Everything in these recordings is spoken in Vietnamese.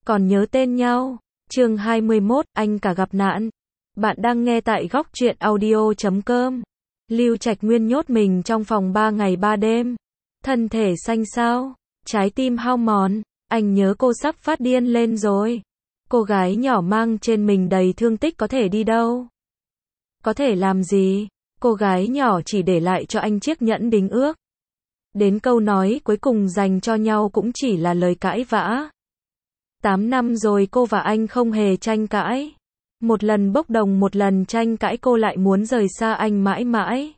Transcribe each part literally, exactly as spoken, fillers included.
còn nhớ tên nhau. Chương hai mươi mốt, anh cả gặp nạn. Bạn đang nghe tại góc truyện audio chấm com. Lưu Trạch Nguyên nhốt mình trong phòng ba ngày ba đêm. Thân thể xanh xao, trái tim hao mòn, anh nhớ cô sắp phát điên lên rồi. Cô gái nhỏ mang trên mình đầy thương tích có thể đi đâu? Có thể làm gì? Cô gái nhỏ chỉ để lại cho anh chiếc nhẫn đính ước. Đến câu nói cuối cùng dành cho nhau cũng chỉ là lời cãi vã. Tám năm rồi cô và anh không hề tranh cãi. Một lần bốc đồng một lần tranh cãi cô lại muốn rời xa anh mãi mãi.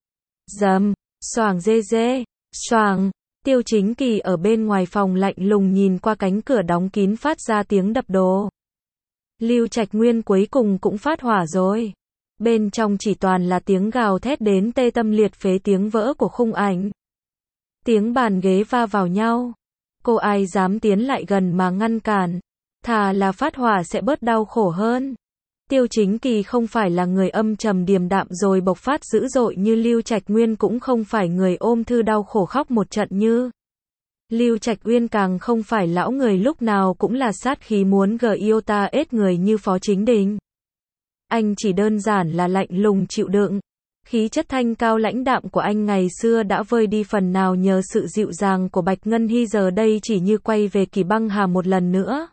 Dầm, xoàng dê dê, xoàng. Tiêu Chính Kỳ ở bên ngoài phòng lạnh lùng nhìn qua cánh cửa đóng kín phát ra tiếng đập đồ. Lưu Trạch Nguyên cuối cùng cũng phát hỏa rồi. Bên trong chỉ toàn là tiếng gào thét đến tê tâm liệt phế, tiếng vỡ của khung ảnh. Tiếng bàn ghế va vào nhau. Cô ai dám tiến lại gần mà ngăn cản. Thà là phát hỏa sẽ bớt đau khổ hơn. Tiêu Chính Kỳ không phải là người âm trầm điềm đạm rồi bộc phát dữ dội như Lưu Trạch Nguyên, cũng không phải người ôm thư đau khổ khóc một trận như Lưu Trạch Uyên, càng không phải lão người lúc nào cũng là sát khí muốn gờ yêu ta ết người như Phó Chính Đình. Anh chỉ đơn giản là lạnh lùng chịu đựng. Khí chất thanh cao lãnh đạm của anh ngày xưa đã vơi đi phần nào nhờ sự dịu dàng của Bạch Ngân Hy, giờ đây chỉ như quay về kỳ băng hà một lần nữa.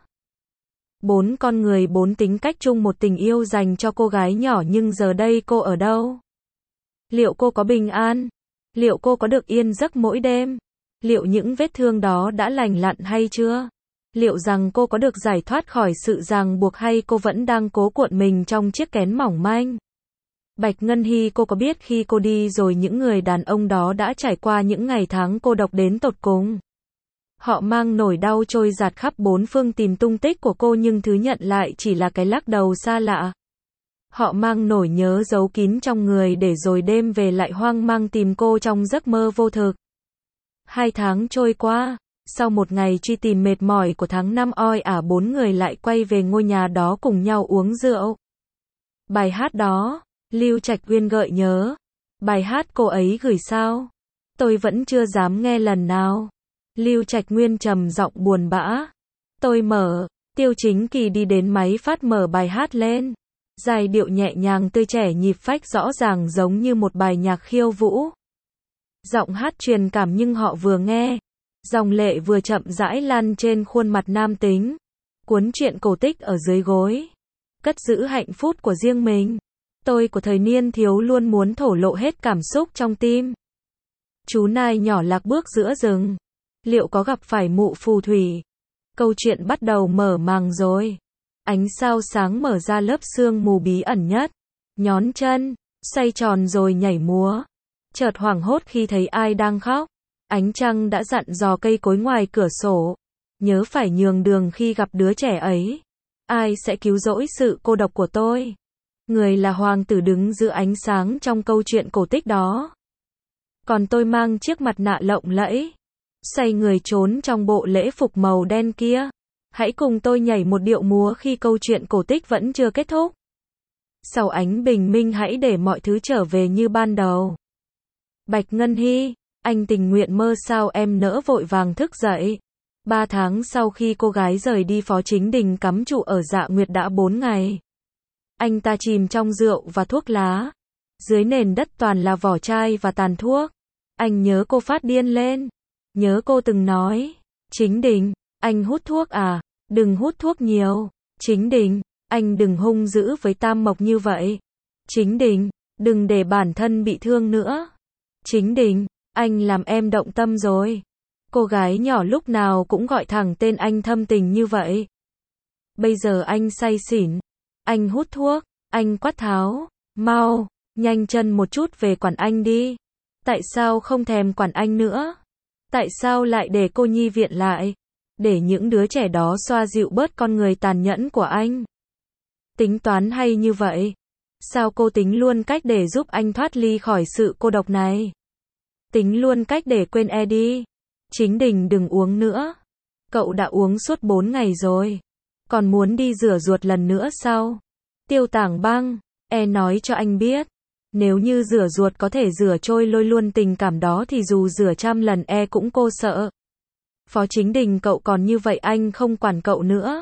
Bốn con người, bốn tính cách chung một tình yêu dành cho cô gái nhỏ, nhưng giờ đây cô ở đâu? Liệu cô có bình an? Liệu cô có được yên giấc mỗi đêm? Liệu những vết thương đó đã lành lặn hay chưa? Liệu rằng cô có được giải thoát khỏi sự ràng buộc hay cô vẫn đang cố cuộn mình trong chiếc kén mỏng manh? Bạch Ngân Hy, cô có biết khi cô đi rồi những người đàn ông đó đã trải qua những ngày tháng cô độc đến tột cùng? Họ mang nỗi đau trôi dạt khắp bốn phương tìm tung tích của cô, nhưng thứ nhận lại chỉ là cái lắc đầu xa lạ. Họ mang nỗi nhớ giấu kín trong người để rồi đêm về lại hoang mang tìm cô trong giấc mơ vô thực. Hai tháng trôi qua, sau một ngày truy tìm mệt mỏi của tháng năm oi ả, bốn người lại quay về ngôi nhà đó cùng nhau uống rượu. Bài hát đó, Lưu Trạch Uyên gợi nhớ. Bài hát cô ấy gửi sao? Tôi vẫn chưa dám nghe lần nào. Lưu Trạch Nguyên trầm giọng buồn bã. Tôi mở. Tiêu Chính Kỳ đi đến máy phát mở bài hát lên. Giai điệu nhẹ nhàng tươi trẻ, nhịp phách rõ ràng giống như một bài nhạc khiêu vũ. Giọng hát truyền cảm nhưng họ vừa nghe, dòng lệ vừa chậm rãi lan trên khuôn mặt nam tính. Cuốn truyện cổ tích ở dưới gối. Cất giữ hạnh phúc của riêng mình. Tôi của thời niên thiếu luôn muốn thổ lộ hết cảm xúc trong tim. Chú nai nhỏ lạc bước giữa rừng. Liệu có gặp phải mụ phù thủy? Câu chuyện bắt đầu mở màng rồi. Ánh sao sáng mở ra lớp sương mù bí ẩn nhất. Nhón chân, xoay tròn rồi nhảy múa. Chợt hoảng hốt khi thấy ai đang khóc. Ánh trăng đã dặn dò cây cối ngoài cửa sổ. Nhớ phải nhường đường khi gặp đứa trẻ ấy. Ai sẽ cứu rỗi sự cô độc của tôi? Người là hoàng tử đứng giữa ánh sáng trong câu chuyện cổ tích đó. Còn tôi mang chiếc mặt nạ lộng lẫy. Xoay người trốn trong bộ lễ phục màu đen kia. Hãy cùng tôi nhảy một điệu múa khi câu chuyện cổ tích vẫn chưa kết thúc. Sau ánh bình minh hãy để mọi thứ trở về như ban đầu. Bạch Ngân Hy, anh tình nguyện mơ sao em nỡ vội vàng thức dậy. Ba tháng sau khi cô gái rời đi, Phó Chính Đình cắm trụ ở Dạ Nguyệt đã bốn ngày. Anh ta chìm trong rượu và thuốc lá. Dưới nền đất toàn là vỏ chai và tàn thuốc. Anh nhớ cô phát điên lên. Nhớ cô từng nói, Chính Đình, anh hút thuốc à? Đừng hút thuốc nhiều. Chính Đình, anh đừng hung dữ với Tam Mộc như vậy. Chính Đình, đừng để bản thân bị thương nữa. Chính Đình, anh làm em động tâm rồi. Cô gái nhỏ lúc nào cũng gọi thẳng tên anh thâm tình như vậy. Bây giờ anh say xỉn. Anh hút thuốc. Anh quát tháo. Mau, nhanh chân một chút về quản anh đi. Tại sao không thèm quản anh nữa? Tại sao lại để cô nhi viện lại? Để những đứa trẻ đó xoa dịu bớt con người tàn nhẫn của anh. Tính toán hay như vậy. Sao cô tính luôn cách để giúp anh thoát ly khỏi sự cô độc này? Tính luôn cách để quên e đi. Chính Đình đừng uống nữa. Cậu đã uống suốt bốn ngày rồi. Còn muốn đi rửa ruột lần nữa sao? Tiêu Tảng Băng, e nói cho anh biết. Nếu như rửa ruột có thể rửa trôi lôi luôn tình cảm đó thì dù rửa trăm lần e cũng cô sợ. Phó Chính Đình cậu còn như vậy anh không quản cậu nữa.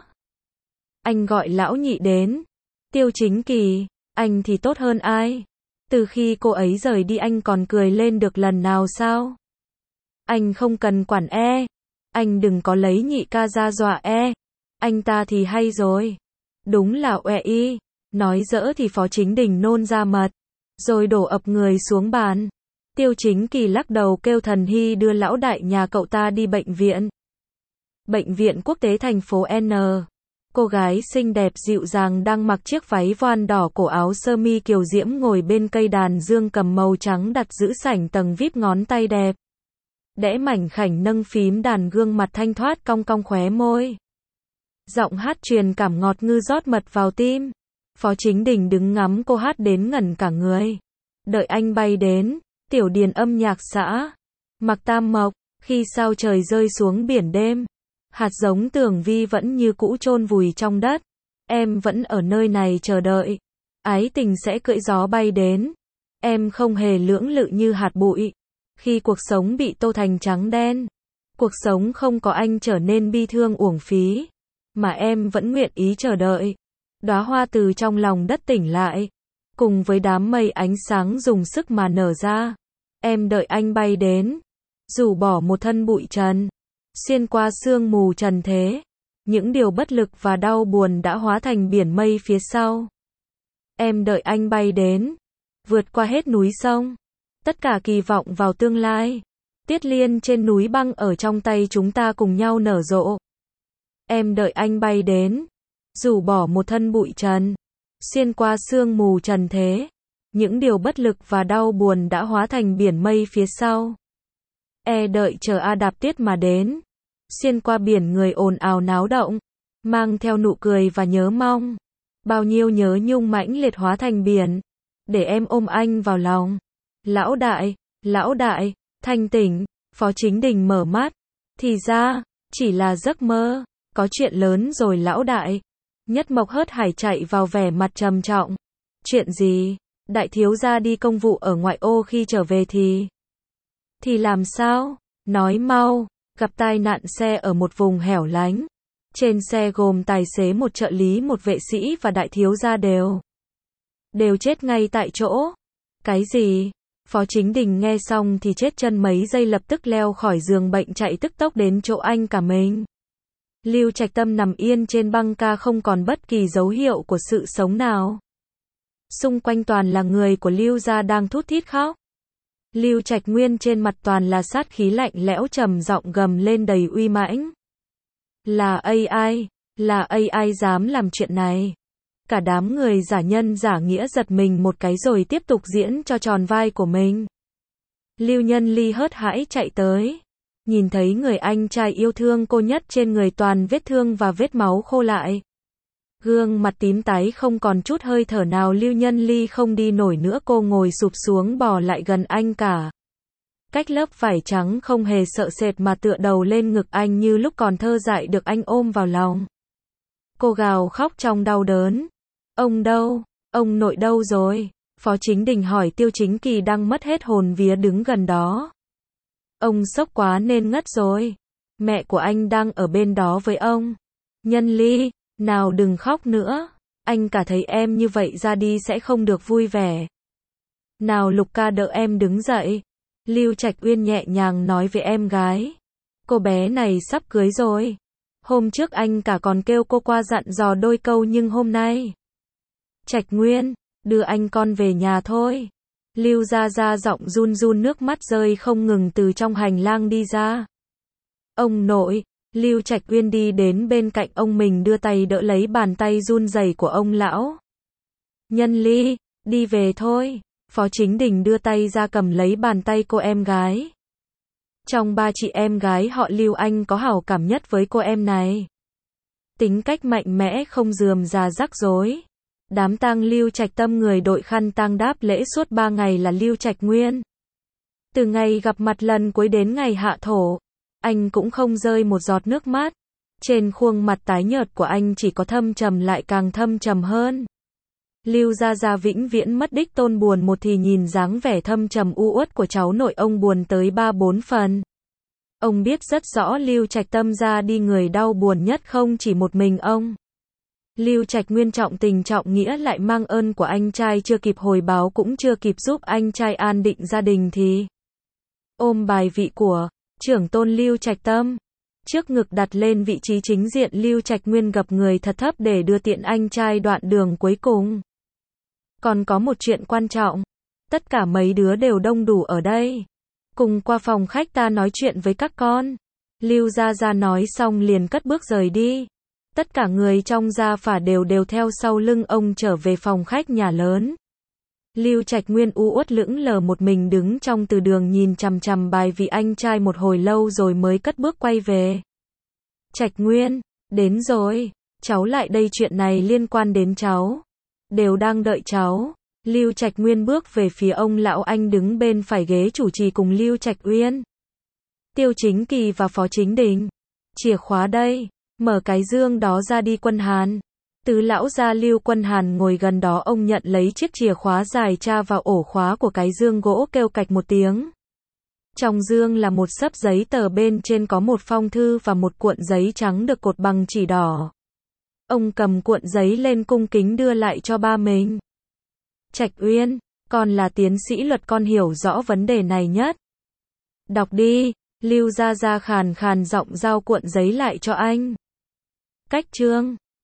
Anh gọi lão nhị đến. Tiêu Chính Kỳ, anh thì tốt hơn ai? Từ khi cô ấy rời đi anh còn cười lên được lần nào sao? Anh không cần quản e. Anh đừng có lấy nhị ca ra dọa e. Anh ta thì hay rồi. Đúng là oẹ y. Nói dỡ thì Phó Chính Đình nôn ra mật. Rồi đổ ập người xuống bàn. Tiêu Chính Kỳ lắc đầu kêu Thần Hy đưa lão đại nhà cậu ta đi bệnh viện. Bệnh viện quốc tế thành phố N. Cô gái xinh đẹp dịu dàng đang mặc chiếc váy voan đỏ cổ áo sơ mi kiều diễm ngồi bên cây đàn dương cầm màu trắng đặt giữ sảnh tầng vi ai pi ngón tay đẹp. Đẽ mảnh khảnh nâng phím đàn gương mặt thanh thoát cong cong khóe môi. Giọng hát truyền cảm ngọt ngư rót mật vào tim. Phó Chính Đình đứng ngắm cô hát đến ngẩn cả người. Đợi anh bay đến, tiểu điền âm nhạc xã. Mặc Tam Mộc, khi sao trời rơi xuống biển đêm. Hạt giống Tưởng Vi vẫn như cũ chôn vùi trong đất. Em vẫn ở nơi này chờ đợi. Ái tình sẽ cưỡi gió bay đến. Em không hề lưỡng lự như hạt bụi. Khi cuộc sống bị tô thành trắng đen. Cuộc sống không có anh trở nên bi thương uổng phí. Mà em vẫn nguyện ý chờ đợi. Đóa hoa từ trong lòng đất tỉnh lại. Cùng với đám mây ánh sáng dùng sức mà nở ra. Em đợi anh bay đến. Rũ bỏ một thân bụi trần. Xuyên qua sương mù trần thế. Những điều bất lực và đau buồn đã hóa thành biển mây phía sau. Em đợi anh bay đến. Vượt qua hết núi sông. Tất cả kỳ vọng vào tương lai. Tiết liên trên núi băng ở trong tay chúng ta cùng nhau nở rộ. Em đợi anh bay đến. Rũ bỏ một thân bụi trần. Xuyên qua sương mù trần thế. Những điều bất lực và đau buồn đã hóa thành biển mây phía sau. E đợi chờ A Đạp Tiết mà đến. Xuyên qua biển người ồn ào náo động. Mang theo nụ cười và nhớ mong. Bao nhiêu nhớ nhung mãnh liệt hóa thành biển. Để em ôm anh vào lòng. Lão đại, lão đại, thanh tỉnh. Phó Chính Đình mở mắt. Thì ra, chỉ là giấc mơ. Có chuyện lớn rồi lão đại. Nhất Mộc hớt hải chạy vào vẻ mặt trầm trọng. Chuyện gì? Đại thiếu gia đi công vụ ở ngoại ô khi trở về thì... Thì làm sao? Nói mau. Gặp tai nạn xe ở một vùng hẻo lánh. Trên xe gồm tài xế một trợ lý một vệ sĩ và đại thiếu gia đều. Đều chết ngay tại chỗ. Cái gì? Phó Chính Đình nghe xong thì chết chân mấy giây lập tức leo khỏi giường bệnh chạy tức tốc đến chỗ anh cả mình. Lưu Trạch Tâm nằm yên trên băng ca không còn bất kỳ dấu hiệu của sự sống nào. Xung quanh toàn là người của Lưu gia đang thút thít khóc. Lưu Trạch Nguyên trên mặt toàn là sát khí lạnh lẽo trầm giọng gầm lên đầy uy mãnh. Là a i, là a i dám làm chuyện này. Cả đám người giả nhân giả nghĩa giật mình một cái rồi tiếp tục diễn cho tròn vai của mình. Lưu Nhân Ly hớt hãi chạy tới. Nhìn thấy người anh trai yêu thương cô nhất trên người toàn vết thương và vết máu khô lại. Gương mặt tím tái không còn chút hơi thở nào. Lưu Nhân Ly không đi nổi nữa, cô ngồi sụp xuống bò lại gần anh cả. Cách lớp vải trắng không hề sợ sệt mà tựa đầu lên ngực anh như lúc còn thơ dại được anh ôm vào lòng. Cô gào khóc trong đau đớn. Ông đâu? Ông nội đâu rồi? Phó Chính Đình hỏi Tiêu Chính Kỳ đang mất hết hồn vía đứng gần đó. Ông sốc quá nên ngất rồi. Mẹ của anh đang ở bên đó với ông. Nhân Ly, nào đừng khóc nữa. Anh cả thấy em như vậy ra đi sẽ không được vui vẻ. Nào Lục ca đỡ em đứng dậy. Lưu Trạch Uyên nhẹ nhàng nói với em gái. Cô bé này sắp cưới rồi. Hôm trước anh cả còn kêu cô qua dặn dò đôi câu nhưng hôm nay. Trạch Nguyên, đưa anh con về nhà thôi. Lưu Gia Gia giọng run run nước mắt rơi không ngừng từ trong hành lang đi ra. Ông nội, Lưu Trạch Uyên đi đến bên cạnh ông mình đưa tay đỡ lấy bàn tay run rẩy của ông lão. Nhân Ly, đi về thôi. Phó Chính Đình đưa tay ra cầm lấy bàn tay cô em gái. Trong ba chị em gái họ Lưu anh có hảo cảm nhất với cô em này. Tính cách mạnh mẽ không rườm rà rắc rối. Đám tang Lưu Trạch Tâm người đội khăn tang đáp lễ suốt ba ngày là Lưu Trạch Nguyên. Từ ngày gặp mặt lần cuối đến ngày hạ thổ, anh cũng không rơi một giọt nước mắt. Trên khuôn mặt tái nhợt của anh chỉ có thâm trầm lại càng thâm trầm hơn. Lưu Gia Gia vĩnh viễn mất đích tôn buồn một thì nhìn dáng vẻ thâm trầm u uất của cháu nội ông buồn tới ba bốn phần. Ông biết rất rõ Lưu Trạch Tâm ra đi người đau buồn nhất không chỉ một mình ông. Lưu Trạch Nguyên trọng tình trọng nghĩa lại mang ơn của anh trai chưa kịp hồi báo cũng chưa kịp giúp anh trai an định gia đình thì ôm bài vị của trưởng tôn Lưu Trạch Tâm. Trước ngực đặt lên vị trí chính diện, Lưu Trạch Nguyên gập người thật thấp để đưa tiện anh trai đoạn đường cuối cùng. Còn có một chuyện quan trọng. Tất cả mấy đứa đều đông đủ ở đây. Cùng qua phòng khách ta nói chuyện với các con. Lưu Gia Gia nói xong liền cất bước rời đi. Tất cả người trong gia phả đều đều theo sau lưng ông trở về phòng khách nhà lớn. Lưu Trạch Nguyên u uất lững lờ một mình đứng trong từ đường nhìn chằm chằm bài vị anh trai một hồi lâu rồi mới cất bước quay về. Trạch Nguyên, đến rồi, cháu lại đây, chuyện này liên quan đến cháu. Đều đang đợi cháu. Lưu Trạch Nguyên bước về phía ông lão anh đứng bên phải ghế chủ trì cùng Lưu Trạch Uyên, Tiêu Chính Kỳ và Phó Chính Đình. Chìa khóa đây, mở cái dương đó ra đi Quân Hàn. Tứ lão gia Lưu Quân Hàn ngồi gần đó, ông nhận lấy chiếc chìa khóa dài tra vào ổ khóa của cái dương gỗ, kêu cạch một tiếng. Trong dương là một xấp giấy tờ, bên trên có một phong thư và một cuộn giấy trắng được cột bằng chỉ đỏ. Ông cầm cuộn giấy lên cung kính đưa lại cho ba mình. Trạch Uyên, con là tiến sĩ luật, con hiểu rõ vấn đề này nhất. Đọc đi. Lưu Gia Gia khàn khàn giọng giao cuộn giấy lại cho anh. Cách chương